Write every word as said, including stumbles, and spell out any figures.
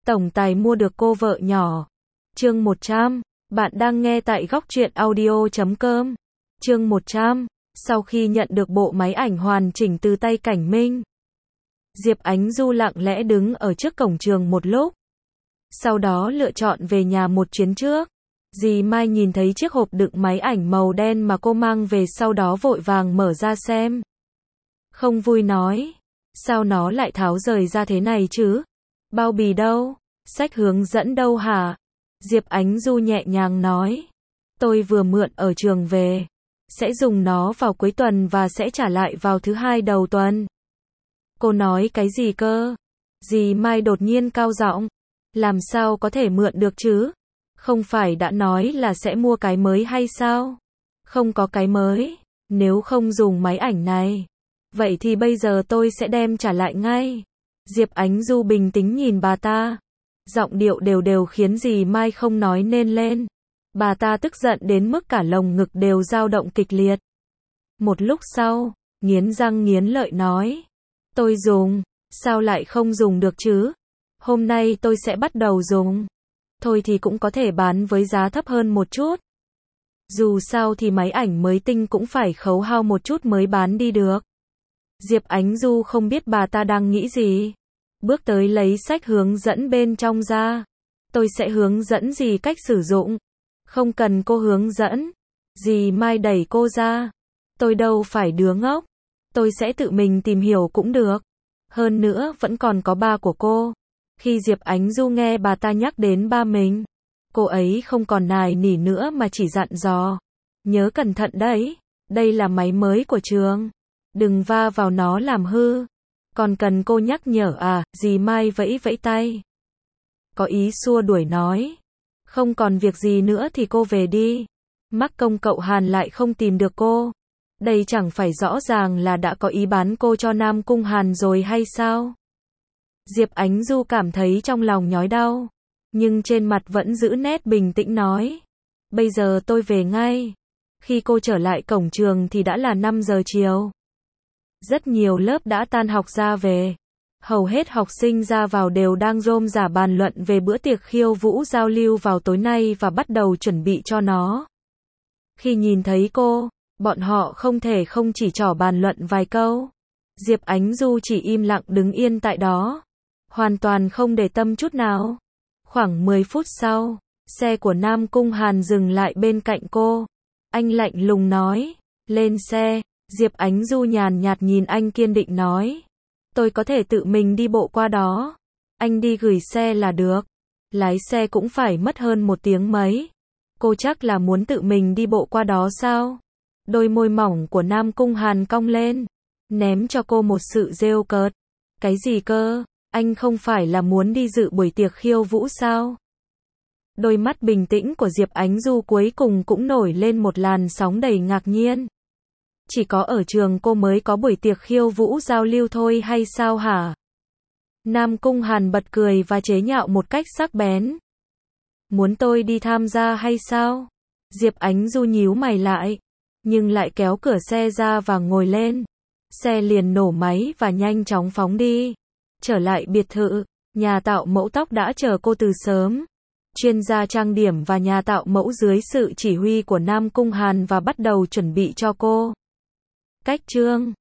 tổng tài mua được cô vợ nhỏ. Chương một trăm, bạn đang nghe tại góc truyện audio chấm com. Chương một trăm, sau khi nhận được bộ máy ảnh hoàn chỉnh từ tay Cảnh Minh, Diệp Ánh Du lặng lẽ đứng ở trước cổng trường một lúc. Sau đó lựa chọn về nhà một chuyến trước. Dì Mai nhìn thấy chiếc hộp đựng máy ảnh màu đen mà cô mang về, sau đó vội vàng mở ra xem. Không vui nói, sao nó lại tháo rời ra thế này chứ? Bao bì đâu? Sách hướng dẫn đâu hả? Diệp Ánh Du nhẹ nhàng nói, tôi vừa mượn ở trường về, sẽ dùng nó vào cuối tuần và sẽ trả lại vào thứ hai đầu tuần. Cô nói cái gì cơ? Dì Mai đột nhiên cao giọng, làm sao có thể mượn được chứ? Không phải đã nói là sẽ mua cái mới hay sao? Không có cái mới, nếu không dùng máy ảnh này, vậy thì bây giờ tôi sẽ đem trả lại ngay. Diệp Ánh Du bình tĩnh nhìn bà ta, giọng điệu đều đều khiến dì Mai không nói nên lên. Bà ta tức giận đến mức cả lồng ngực đều dao động kịch liệt. Một lúc sau, nghiến răng nghiến lợi nói, tôi dùng, sao lại không dùng được chứ? Hôm nay tôi sẽ bắt đầu dùng. Thôi thì cũng có thể bán với giá thấp hơn một chút. Dù sao thì máy ảnh mới tinh cũng phải khấu hao một chút mới bán đi được. Diệp Ánh Du không biết bà ta đang nghĩ gì. Bước tới lấy sách hướng dẫn bên trong ra. Tôi sẽ hướng dẫn dì cách sử dụng. Không cần cô hướng dẫn. Dì Mai đẩy cô ra. Tôi đâu phải đứa ngốc. Tôi sẽ tự mình tìm hiểu cũng được. Hơn nữa vẫn còn có ba của cô. Khi Diệp Ánh Du nghe bà ta nhắc đến ba mình, cô ấy không còn nài nỉ nữa mà chỉ dặn dò. Nhớ cẩn thận đấy, đây là máy mới của trường. Đừng va vào nó làm hư. Còn cần cô nhắc nhở à? Dì Mai vẫy vẫy tay, có ý xua đuổi nói. Không còn việc gì nữa thì cô về đi. Mắc công cậu Hàn lại không tìm được cô. Đây chẳng phải rõ ràng là đã có ý bán cô cho Nam Cung Hàn rồi hay sao? Diệp Ánh Du cảm thấy trong lòng nhói đau, nhưng trên mặt vẫn giữ nét bình tĩnh nói, bây giờ tôi về ngay. Khi cô trở lại cổng trường thì đã là năm giờ chiều. Rất nhiều lớp đã tan học ra về. Hầu hết học sinh ra vào đều đang rôm rả bàn luận về bữa tiệc khiêu vũ giao lưu vào tối nay và bắt đầu chuẩn bị cho nó. Khi nhìn thấy cô, bọn họ không thể không chỉ trỏ bàn luận vài câu. Diệp Ánh Du chỉ im lặng đứng yên tại đó, hoàn toàn không để tâm chút nào. Khoảng mười phút sau, xe của Nam Cung Hàn dừng lại bên cạnh cô. Anh lạnh lùng nói, lên xe. Diệp Ánh Du nhàn nhạt nhìn anh kiên định nói, tôi có thể tự mình đi bộ qua đó. Anh đi gửi xe là được. Lái xe cũng phải mất hơn một tiếng mấy. Cô chắc là muốn tự mình đi bộ qua đó sao? Đôi môi mỏng của Nam Cung Hàn cong lên, ném cho cô một sự rêu cợt. Cái gì cơ? Anh không phải là muốn đi dự buổi tiệc khiêu vũ sao? Đôi mắt bình tĩnh của Diệp Ánh Du cuối cùng cũng nổi lên một làn sóng đầy ngạc nhiên. Chỉ có ở trường cô mới có buổi tiệc khiêu vũ giao lưu thôi hay sao hả? Nam Cung Hàn bật cười và chế nhạo một cách sắc bén. Muốn tôi đi tham gia hay sao? Diệp Ánh Du nhíu mày lại, nhưng lại kéo cửa xe ra và ngồi lên. Xe liền nổ máy và nhanh chóng phóng đi. Trở lại biệt thự, nhà tạo mẫu tóc đã chờ cô từ sớm. Chuyên gia trang điểm và nhà tạo mẫu dưới sự chỉ huy của Nam Cung Hàn và bắt đầu chuẩn bị cho cô. Cách chương